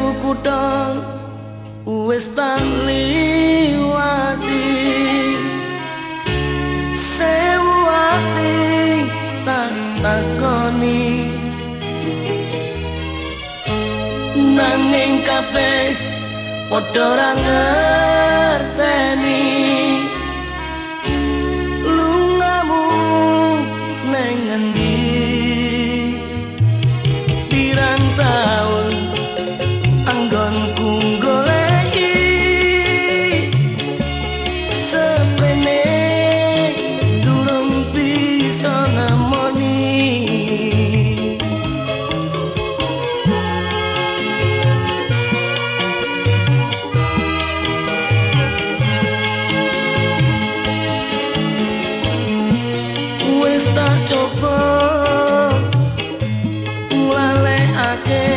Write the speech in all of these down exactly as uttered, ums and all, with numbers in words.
kutha wis tak liwati, sewu ati tak takoni, nanging kabeh padha ora ngerteni lungamu neng ngendi. Pirang taun anggonku goleki sepene durung bisa nemoni. Wis tak coba nglalekake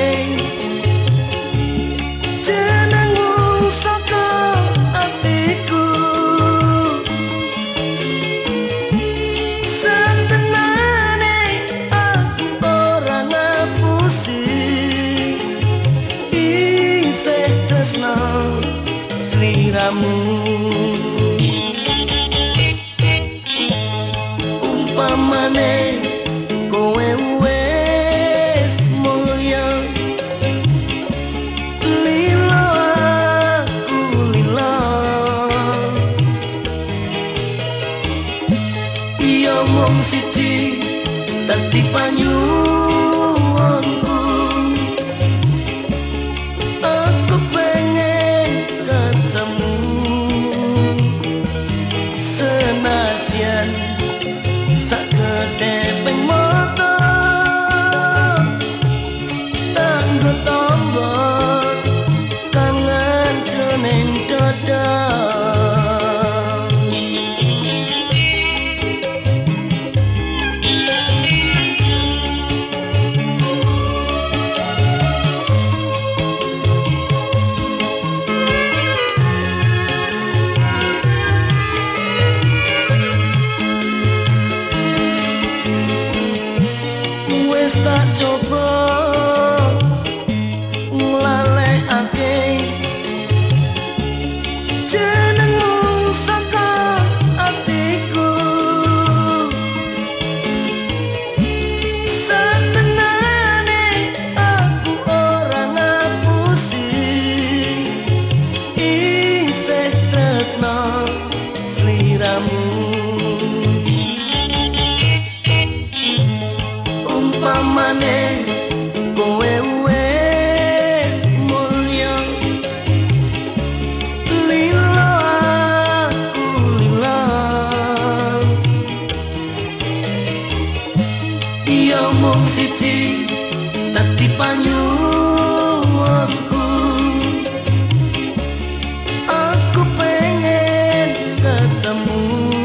jenengmu saka atiku, satenane aku ora ngapusi isih tresno sliramu. Umpamane kowe wis mulya, lila aku lila, iya mung siji dadi panyuwunku, aku pengen ketemu senajan sak kedeping mata tanggo tombol kangen jroning dada. Wis tak coba nglalekake jenengmu saka atiku, satenane aku ora ngapusi isih tresno sliramu. Umpamane kowe wis mulya, lila aku lila, iya mung siji dadi panyuwunku, aku pengen ketemu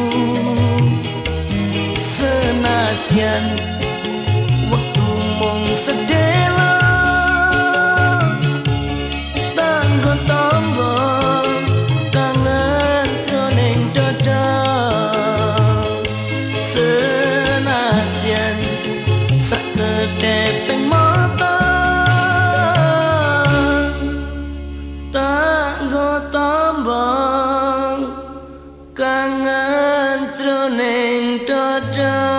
senajan wektu mung sedelo tanggo tombol kangen jroning dada, senajan sak kedeping mata tanggo tombol kangen jroning dada.